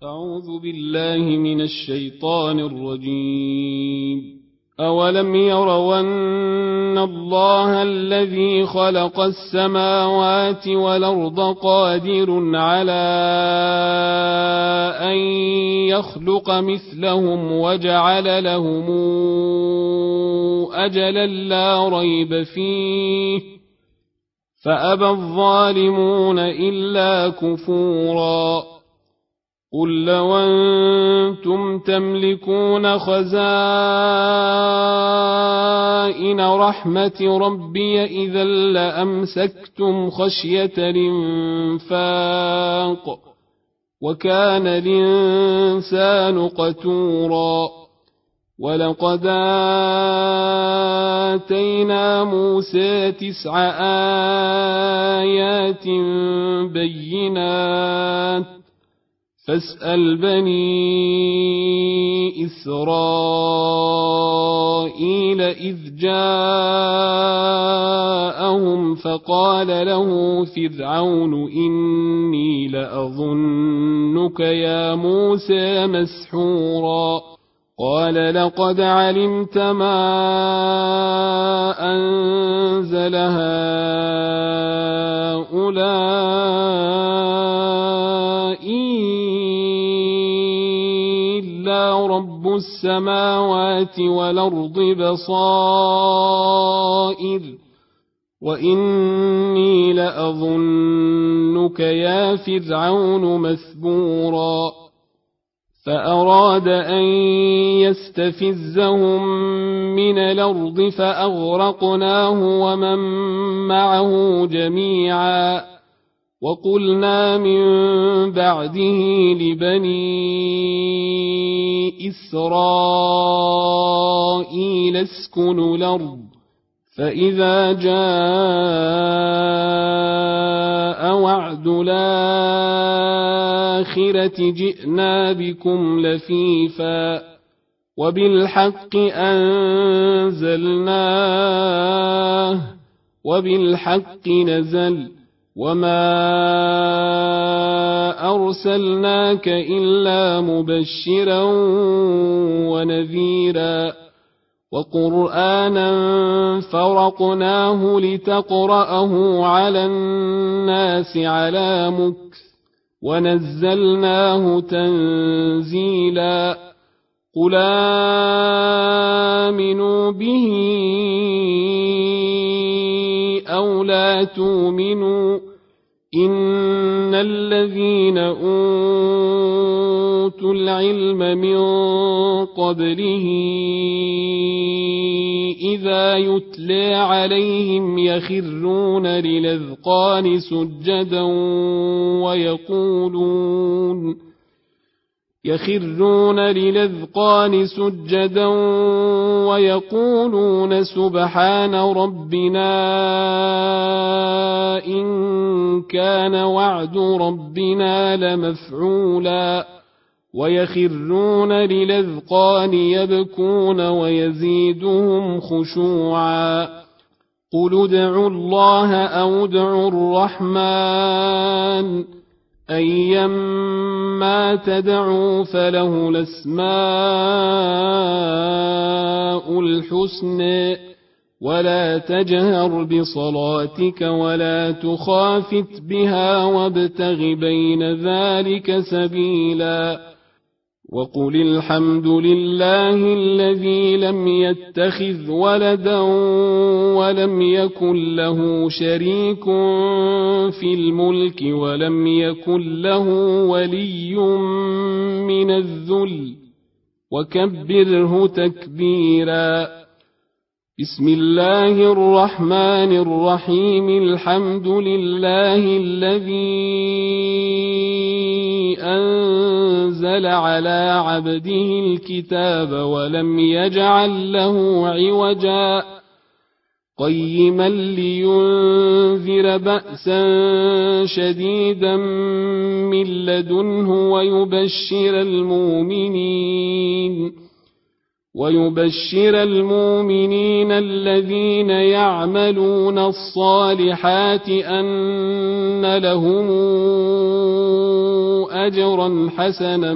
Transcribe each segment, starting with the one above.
أعوذ بالله من الشيطان الرجيم. أولم يروا أن الله الذي خلق السماوات والأرض قادر على أن يخلق مثلهم وجعل لهم أجلا لا ريب فيه فأبى الظالمون إلا كفورا. قل لو أنتم تملكون خزائن رحمة ربي إذا لأمسكتم خشية الإنفاق وكان الإنسان قتورا. ولقد آتينا موسى 9 آيات بينات فاسأل بني إسرائيل إذ جاءهم فقال له فرعون إني لأظنك يا موسى مسحورا. قال لقد علمت ما أنزل هؤلاء إلا رب السماوات والأرض بصائر وإني لأظنك يا فرعون مثبورا. فأراد أن يستفزهم من الأرض فأغرقناه ومن معه جميعا. وقلنا من بعده لبني إسرائيل اسكنوا الأرض فإذا جاء وعد الآخرة جئنا بكم لفيفا وبالحق أنزلناه وبالحق نزل وما أرسلناك إلا مبشرا ونذيرا. وقرآنا فرقناه لتقرأه على الناس على مكث ونزلناه تنزيلا. قل آمنوا به أو لا تؤمنوا إن الذين أوتوا العلم من قبله إذا يتلى عليهم يخرون للأذقان سجدا ويقولون سبحان ربنا إن كان وعد ربنا لمفعولا. ويخرون للأذقان يبكون ويزيدهم خشوعا. قل ادعوا الله أو ادعوا الرحمن أيما تدعوا فله الأسماء الحسنى ولا تجهر بصلاتك ولا تخافت بها وابتغ بين ذلك سبيلا. وقل الحمد لله الذي لم يتخذ ولدا ولم يكن له شريك في الملك ولم يكن له ولي من الذل وكبره تكبيرا. بسم الله الرحمن الرحيم. الحمد لله الذي أنزل على عبده الكتاب ولم يجعل له عوجا قيما لينذر بأسا شديدا من لدنه ويبشر المؤمنين الذين يعملون الصالحات أن لهم أجرا حسنا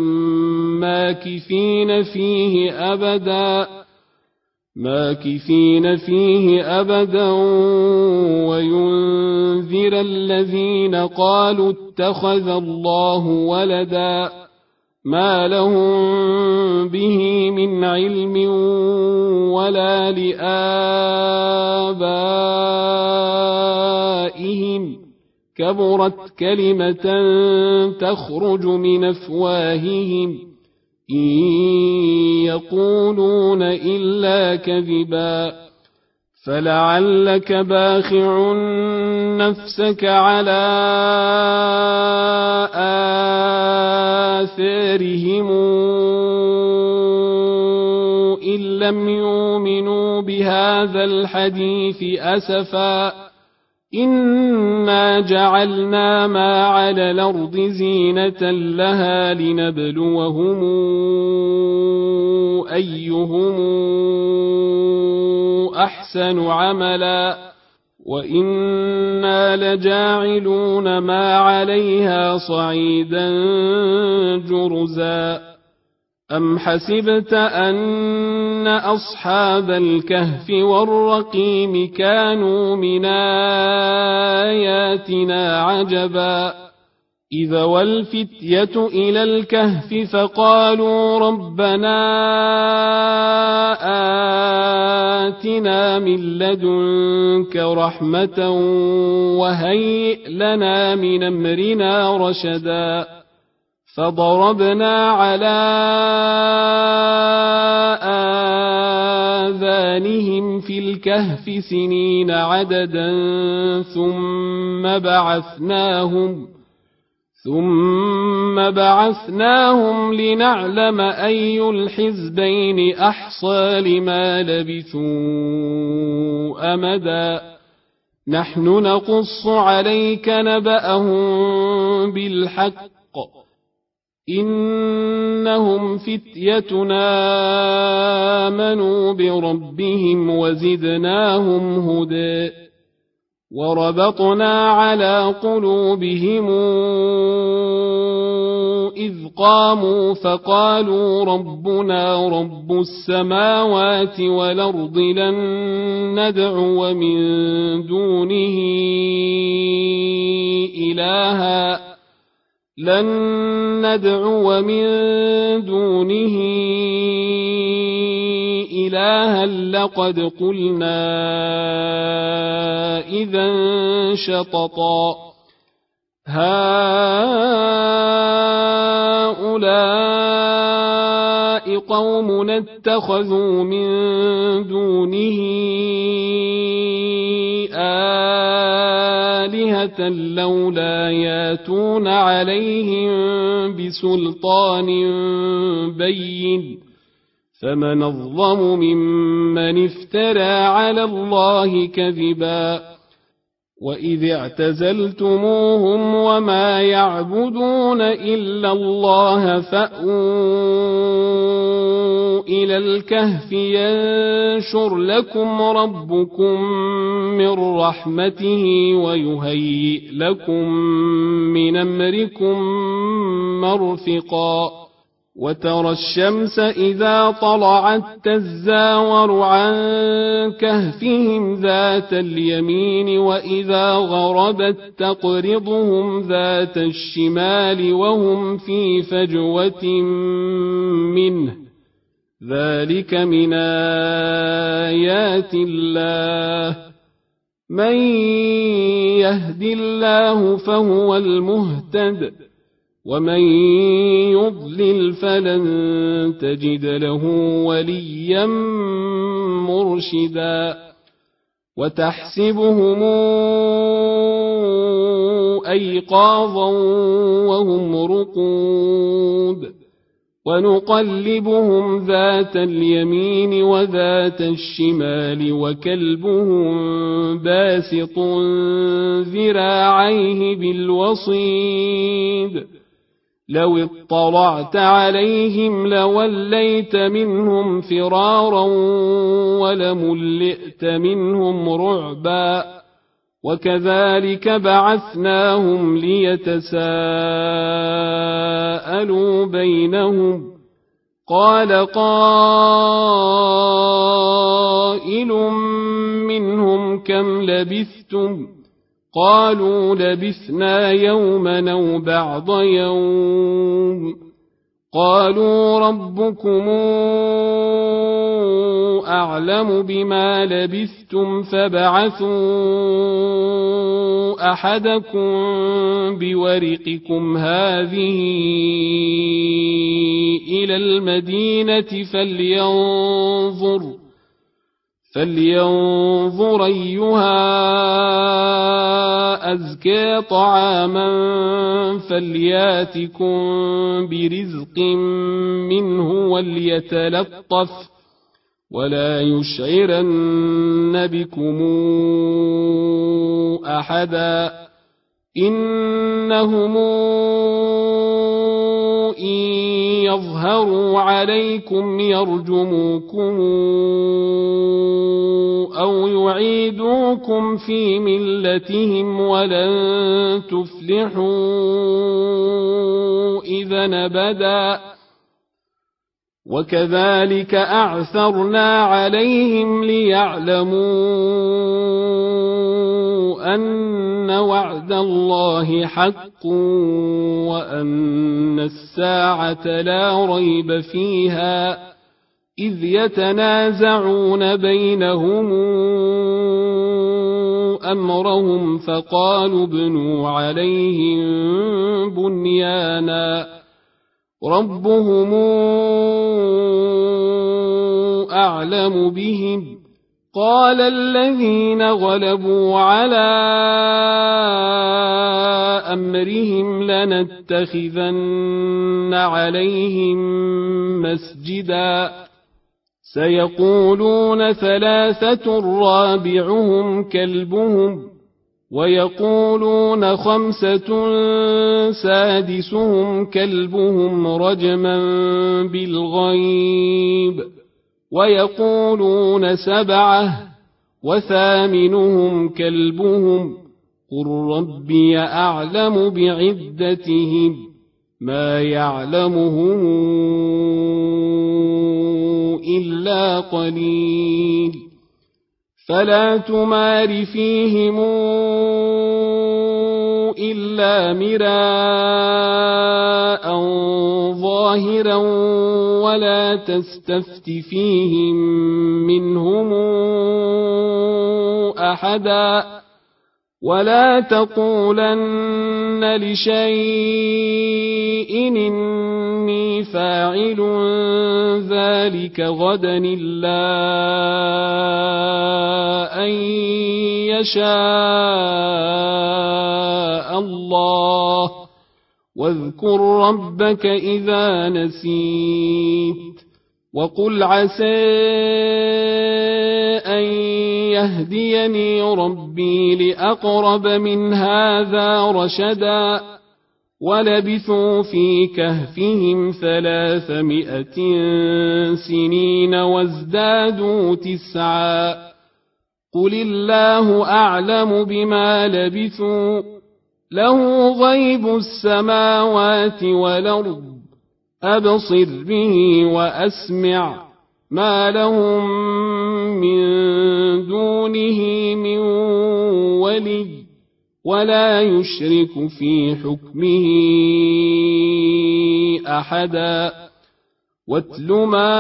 ماكثين فيه أبدا وينذر الذين قالوا اتخذ الله ولدا ما لهم به من علم ولا لآبائهم كبرت كلمة تخرج من أفواههم إن يقولون إلا كذبا فلعلك باخع نفسك على آثارهم إن لم يؤمنوا بهذا الحديث أسفا إنا جعلنا ما على الأرض زينة لها لنبلوهم أيهم أحسن عملا وإنا لجاعلون ما عليها صعيدا جرزا أم حسبت أن أصحاب الكهف والرقيم كانوا من آياتنا عجبا إذا والفتية إلى الكهف فقالوا ربنا آتنا من لدنك رحمة وهيئ لنا من أمرنا رشدا فضربنا على آذانهم في الكهف سنين عددا ثم بعثناهم لنعلم أي الحزبين أحصى لما لبثوا أمدا نحن نقص عليك نبأهم بالحق إنهم فتيتنا آمنوا بربهم وزدناهم هدى وربطنا على قلوبهم إذ قاموا فقالوا ربنا رب السماوات والأرض لن ندعو من دونه إلها لقد قلنا إذا شططا هؤلاء قوم اتخذوا من دونه آلهة لولا ياتون عليهم بسلطان بين فمن أظلم ممن افترى على الله كذبا وإذ اعتزلتموهم وما يعبدون إلا الله فأووا إلى الكهف ينشر لكم ربكم من رحمته ويهيئ لكم من أمركم مرفقا وترى الشمس إذا طلعت تزاور عن كهفهم ذات اليمين وإذا غربت تقرضهم ذات الشمال وهم في فجوة منه ذلك من آيات الله من يهد الله فهو المهتد ومن يضلل فلن تجد له وليا مرشدا وتحسبهم أيقاظا وهم رقود ونقلبهم ذات اليمين وذات الشمال وكلبهم باسط ذراعيه بالوصيد لو اطلعت عليهم لوليت منهم فرارا ولملئت منهم رعبا وكذلك بعثناهم ليتساءلوا فاسألوا بينهم قال قائل منهم كم لبثتم قالوا لبثنا يوما أو بعض يوم قالوا ربكم أعلم بما لبثتم فابعثوا أحدكم بورقكم هذه إلى المدينة فلينظر أيها أزكى طعاما فلياتكم برزق منه وليتلطف ولا يشعرن بكم أحدا إنهم إن يظهروا عليكم يرجموكم أو يعيدوكم في ملتهم ولن تفلحوا إذا أبدا وكذلك أعثرنا عليهم ليعلموا أن وعد الله حق وأن الساعة لا ريب فيها إذ يتنازعون بينهم أمرهم فقالوا ابنوا عليهم بنيانا ربهم أعلم بهم قال الذين غلبوا على أمرهم لنتخذن عليهم مسجدا سيقولون ثلاثة رابعهم كلبهم ويقولون خمسة سادسهم كلبهم رجما بالغيب ويقولون سبعة وثامنهم كلبهم قل ربي أعلم بعدتهم ما يعلمهم إلا قليل فلا تمار فيهم إلا مراء ظاهرا ولا تستفت فيهم منهم أحدا ولا تقولن لشيء إني فاعل ذلك غدا إلا أن يشاء الله واذكر ربك إذا نسيت وقل عسى أن يهديني ربي لأقرب من هذا رشدا ولبثوا في كهفهم 300 سنين وازدادوا 9 قل الله أعلم بما لبثوا له غيب السماوات والأرض أبصر به وأسمع ما لهم من دونه من ولي ولا يشرك في حكمه أحدا واتل ما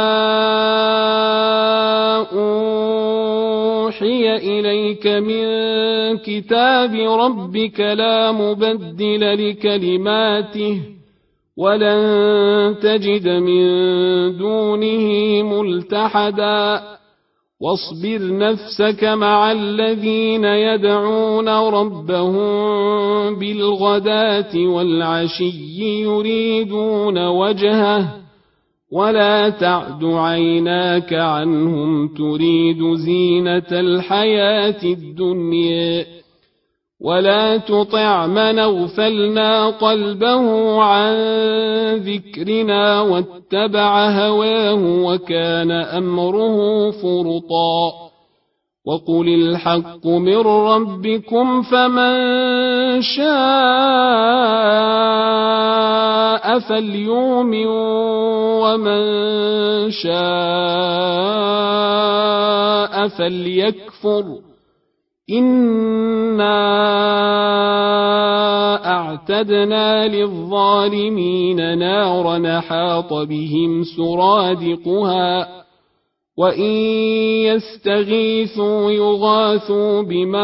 أوحي إليك من كتاب ربك لا مبدل لكلماته ولن تجد من دونه ملتحدا واصبر نفسك مع الذين يدعون ربهم بالغداة والعشي يريدون وجهه ولا تعد عيناك عنهم تريد زينة الحياة الدنيا ولا تطع من اغفلنا قلبه عن ذكرنا واتبع هواه وكان أمره فرطا وقل الحق من ربكم فمن شاء فليؤمن ومن شاء فليكفر إنا أعتدنا للظالمين نارا حاط بهم سرادقها وإن يستغيثوا يغاثوا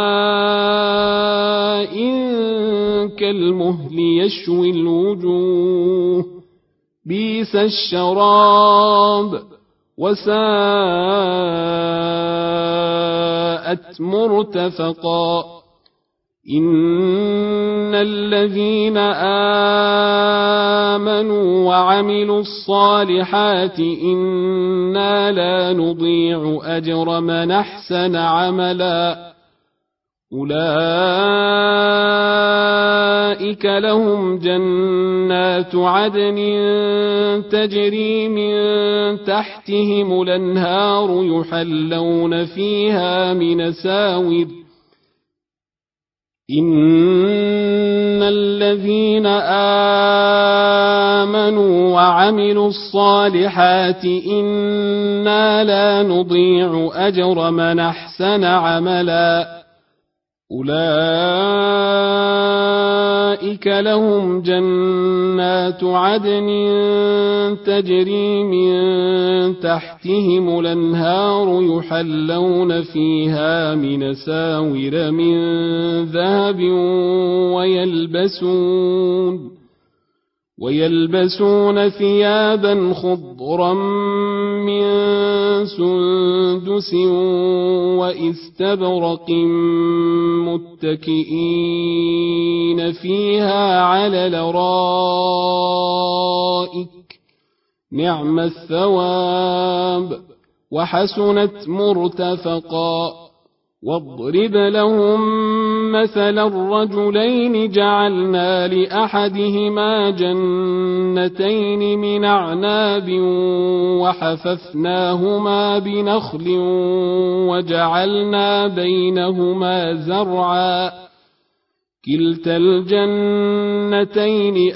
بماء كالمهل يشوي الوجوه بئس الشراب وساءت مرتفقا إن الذين آمنوا وعملوا الصالحات إنا لا نضيع أجر من أحسن عملا أولئك لهم جنات عدن تجري من تحتهم الأنهار يحلون فيها من ساور إن الذين آمنوا وعملوا الصالحات إنا لا نضيع أجر من أحسن عملا أولئك لهم جنات عدن تجري من تحتهم الأنهار يحلون فيها من ساور من ذهب ويلبسون ثيابا خضرا من سندس واستبرق متكئين فيها على الأرائك نعم الثواب وحسنت مرتفقا واضرب لهم مثل الرجلين جعلنا لأحدهما جنتين من أعناب وحففناهما بنخل وجعلنا بينهما زرعا كلتا الجنتين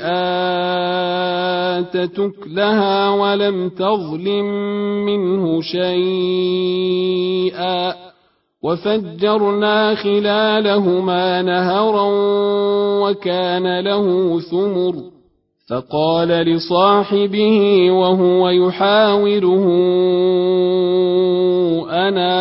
آتت أكلها ولم تظلم منه شيئا وفجرنا خلالهما نهرا وكان له ثمر فقال لصاحبه وهو يحاوره أنا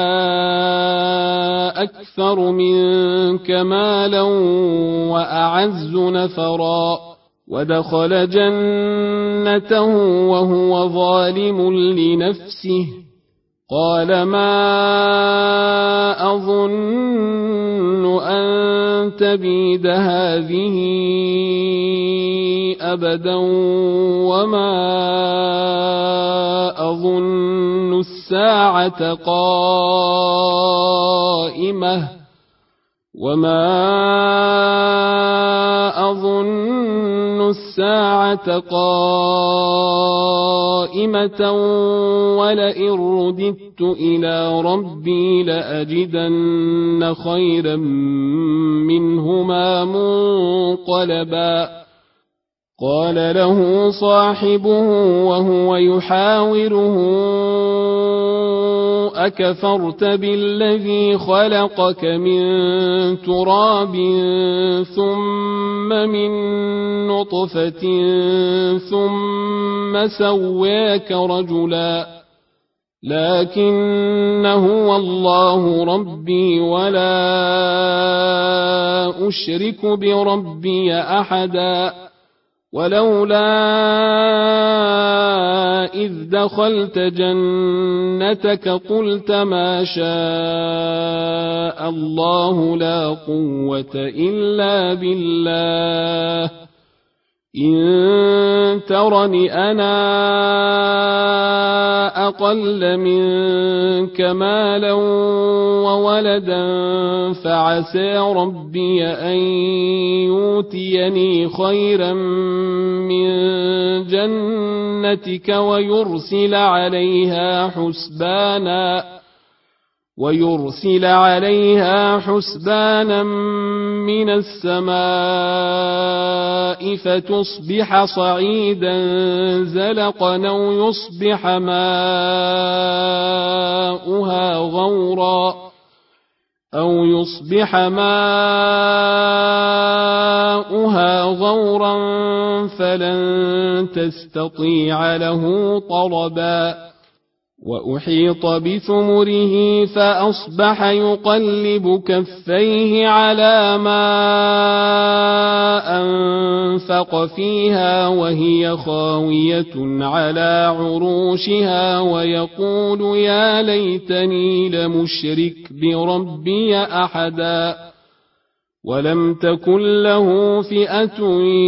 أكثر منك مالا وأعز نفرا ودخل جنته وهو ظالم لنفسه قال ما أظن أن تبيد هذه أبدا وما أظن الساعة قائمة ولئن رددت إلى ربي لأجدن خيرا منهما منقلبا قال له صاحبه وهو يحاوره أكفرت بالذي خلقك من تراب ثم من نطفة ثم سواك رجلا لكن هو الله ربي ولا أشرك بربي أحدا ولولا إذ دخلت جنتك قلت ما شاء الله لا قوة إلا بالله إن ترني أنا أقل منك مالا وولدا فعسى ربي أن يؤتيني خيرا من جنتك ويرسل عليها حسبانا ويرسل عليها حسبانا من السماء فتصبح صعيدا زلقا أو يصبح ماؤها غورا فلن تستطيع له طلبا وأحيط بثمره فأصبح يقلب كفيه على ما أنفق فيها وهي خاوية على عروشها ويقول يا ليتني لمشرك بربي أحدا ولم تكن له فئة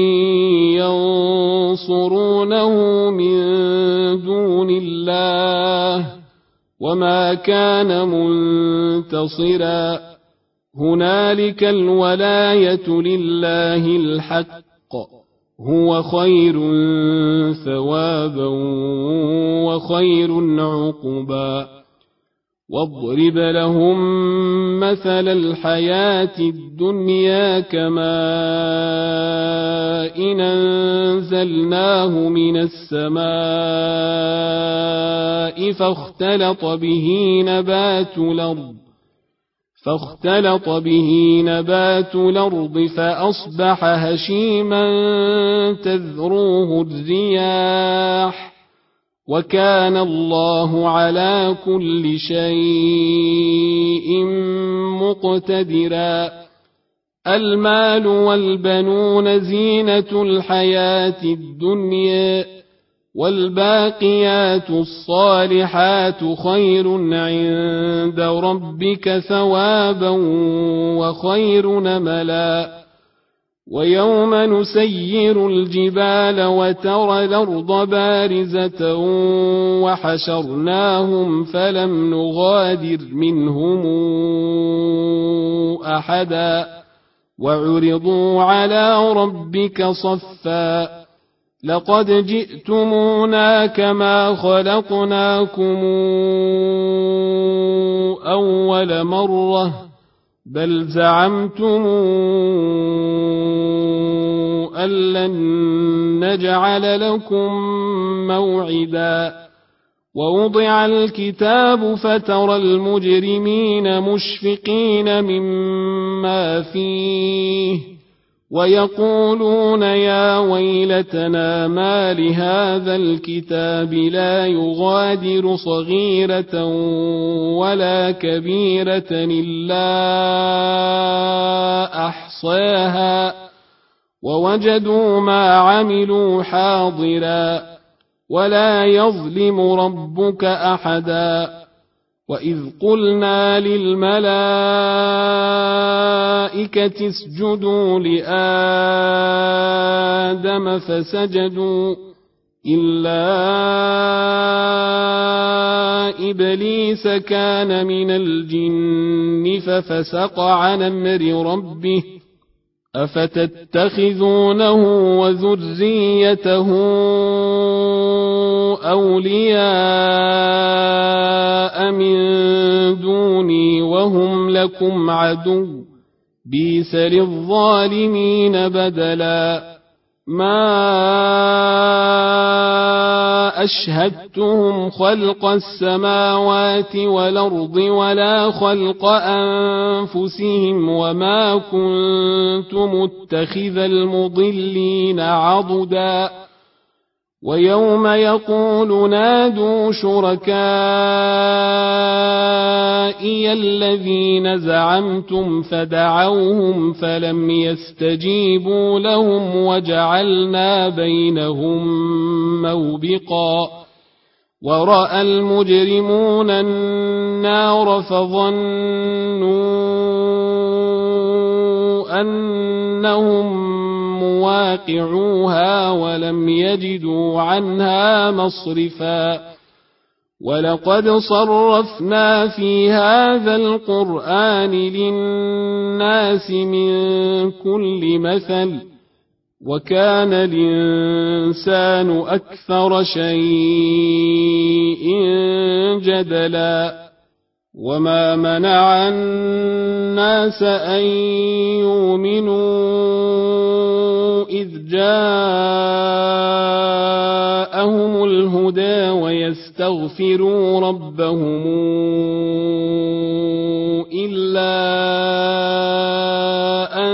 ينصرونه من دون الله وما كان منتصرا هنالك الولاية لله الحق هو خير ثوابا وخير عقبا واضرب لهم مثل الحياة الدنيا كماء إن أنزلناه من السماء فاختلط به نبات الأرض فأصبح هشيما تذروه الرياح وكان الله على كل شيء مقتدرا المال والبنون زينة الحياة الدنيا والباقيات الصالحات خير عند ربك ثوابا وخير نملا ويوم نسير الجبال وترى الأرض بارزة وحشرناهم فلم نغادر منهم أحدا وعرضوا على ربك صفا لقد جئتمونا كما خلقناكم أول مرة بل زعمتم أن لن نجعل لكم موعدا ووضع الكتاب فترى المجرمين مشفقين مما فيه ويقولون يا ويلتنا ما لهذا الكتاب لا يغادر صغيرة ولا كبيرة إلا أحصاها ووجدوا ما عملوا حاضرا ولا يظلم ربك أحدا وإذ قلنا للملائكة اسجدوا لآدم فسجدوا إلا إبليس كان من الجن ففسق عن أمر ربه أفتتخذونه وذريته أولياء من دوني وهم لكم عدو بئس للظالمين بدلا ما أشهدتهم خلق السماوات والأرض ولا خلق أنفسهم وما كنت متخذ المضلين عضدا ويوم يقول نادوا شركائي الذين زعمتم فدعوهم فلم يستجيبوا لهم وجعلنا بينهم موبقا ورأى المجرمون النار فظنوا أنهم مواقعوها ولم يجدوا عنها مصرفا ولقد صرفنا في هذا القرآن للناس من كل مثل وكان الإنسان أكثر شيء جدلا وما منع الناس أن يؤمنوا إذ جاءهم الهدى ويستغفروا ربهم إلا أن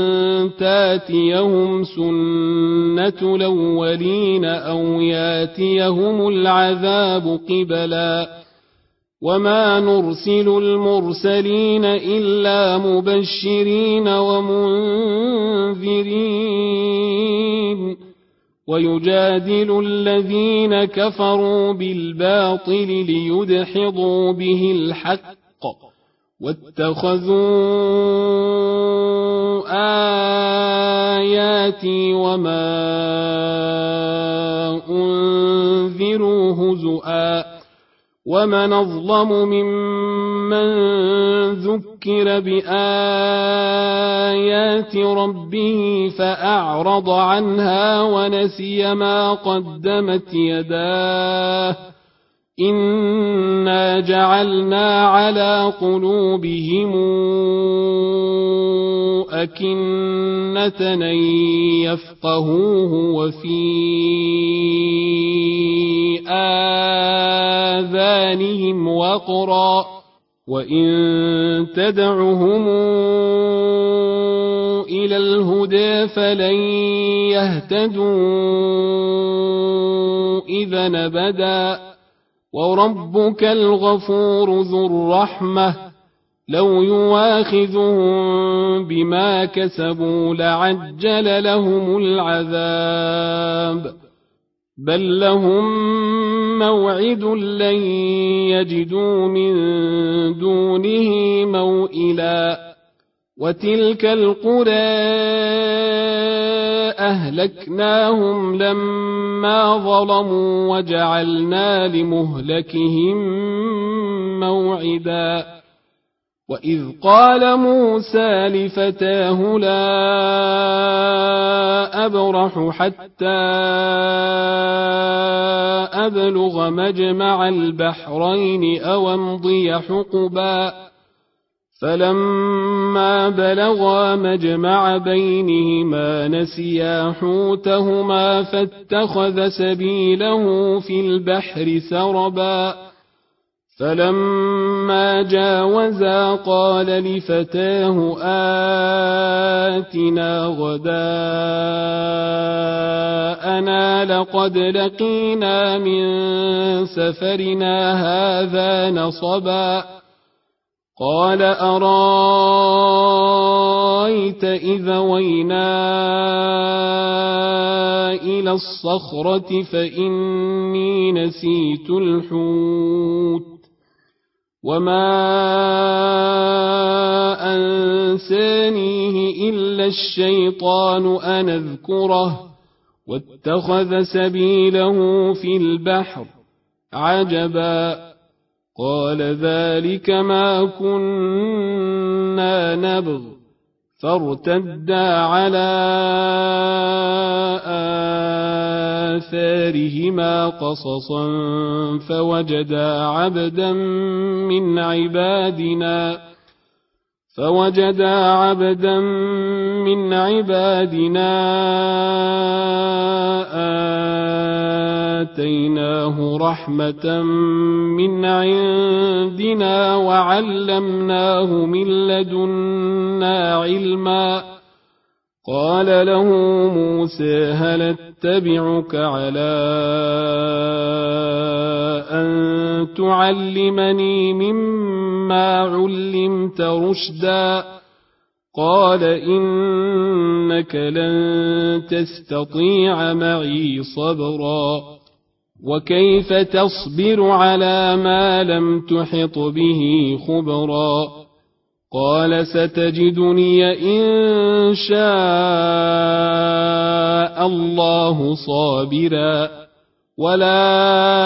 تاتيهم سنة الأولين أو ياتيهم العذاب قبلا وما نرسل المرسلين إلا مبشرين ومنذرين ويجادل الذين كفروا بالباطل ليدحضوا به الحق واتخذوا آياتي وما أنذروا هزؤا ومن أظلم ممن ذكر بآيات ربه فأعرض عنها ونسي ما قدمت يداه إنا جعلنا على قلوبهم أكنة أن يفقهوه وفي آذانهم وقرا وإن تدعهم إلى الهدى فلن يهتدوا إذا أبدا وربك الغفور ذو الرحمة لو يواخذهم بما كسبوا لعجل لهم العذاب بل لهم موعد لن يجدوا من دونه موئلا وتلك القرى أهلكناهم لما ظلموا وجعلنا لمهلكهم موعدا وإذ قال موسى لفتاه لا أبرح حتى أبلغ مجمع البحرين أو أمضي حقبا فلما بلغا مجمع بينهما نسيا حوتهما فاتخذ سبيله في البحر سربا فلما جاوزا قال لفتاه آتنا غداءنا لقد لقينا من سفرنا هذا نصبا قال أرايت إذا وينا إلى الصخرة فإني نسيت الحوت وما أنسانيه إلا الشيطان أن أذكره واتخذ سبيله في البحر عجبا قال ذلك ما كنا نبغ فارتدا على آثارهما قصصا فوجدا عبدا من عبادنا آتيناه رحمة من عندنا وعلمناه من لدنا علما قال له موسى هل اتبعك على أن تعلمني مما علمت رشدا قال إنك لن تستطيع معي صبرا وكيف تصبر على ما لم تحط به خبرا قال ستجدني إن شاء الله صابرا ولا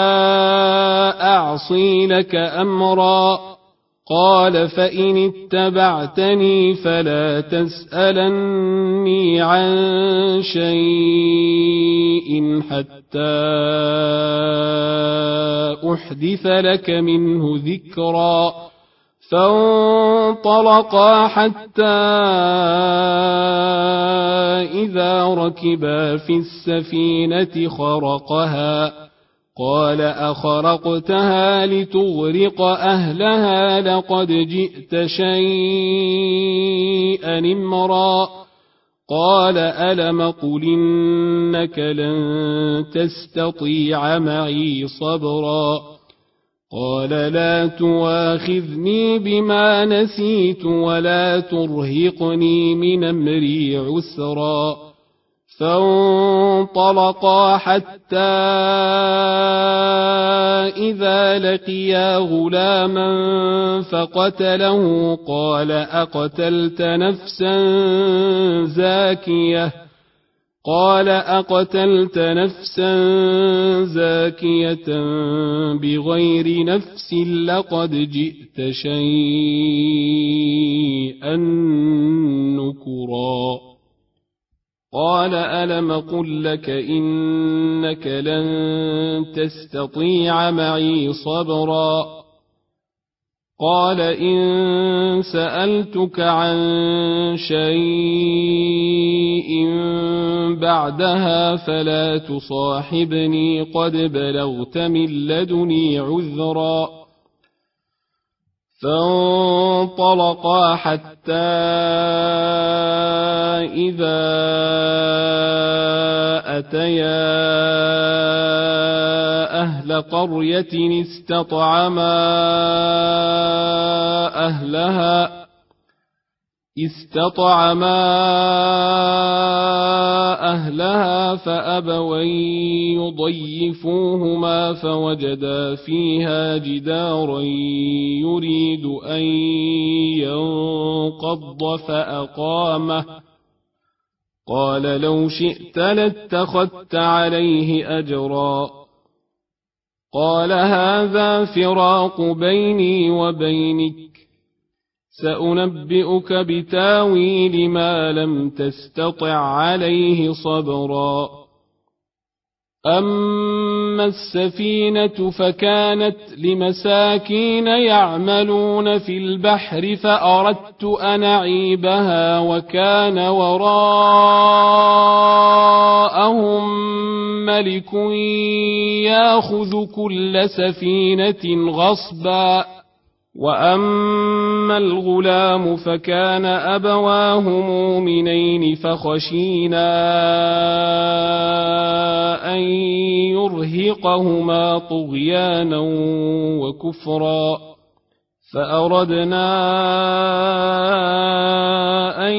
أعصي لك أمرا قال فإن اتبعتني فلا تسألني عن شيء حتى أحدث لك منه ذكرا فانطلقا حتى إذا ركبا في السفينة خرقها قال أخرقتها لتغرق أهلها لقد جئت شيئا إمرا قال ألم قل إنك لن تستطيع معي صبرا قال لا تواخذني بما نسيت ولا ترهقني من أمري عسرا فانطلقا حتى إذا لقيا غلاما فقتله قال أقتلت نفسا زاكية بغير نفس لقد جئت شيئا نكرا قال ألم قل لك إنك لن تستطيع معي صبرا قال إن سألتك عن شيء بعدها فلا تصاحبني قد بلغت من لدني عذرا فانطلقا حتى إذا أتيا أهل قرية استطعما أهلها فأبوا يضيفوهما فوجدا فيها جدارا يريد أن ينقض فأقامه قال لو شئت لاتخذت عليه أجرا قال هذا فراق بيني وبينك سأنبئك بتاويل ما لم تستطع عليه صبرا أما السفينة فكانت لمساكين يعملون في البحر فأردت أن أعيبها وكان وراءهم ملك يأخذ كل سفينة غصبا وأما الغلام فكان أبواه مؤمنين فخشينا أن يرهقهما طغيانا وكفرا فأردنا أن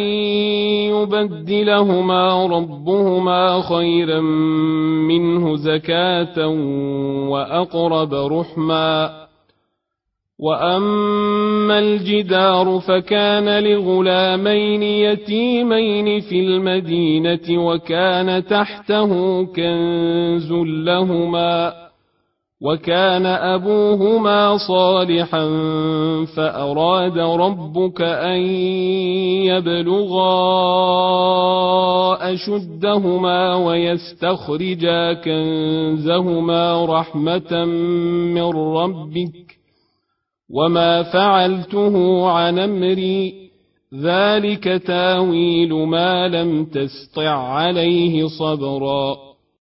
يبدلهما ربهما خيرا منه زكاة وأقرب رحما وأما الجدار فكان لغلامين يتيمين في المدينة وكان تحته كنز لهما وكان أبوهما صالحا فأراد ربك أن يبلغا أشدهما ويستخرجا كنزهما رحمة من ربك وما فعلته عن أمري ذلك تاويل ما لم تسطع عليه صبرا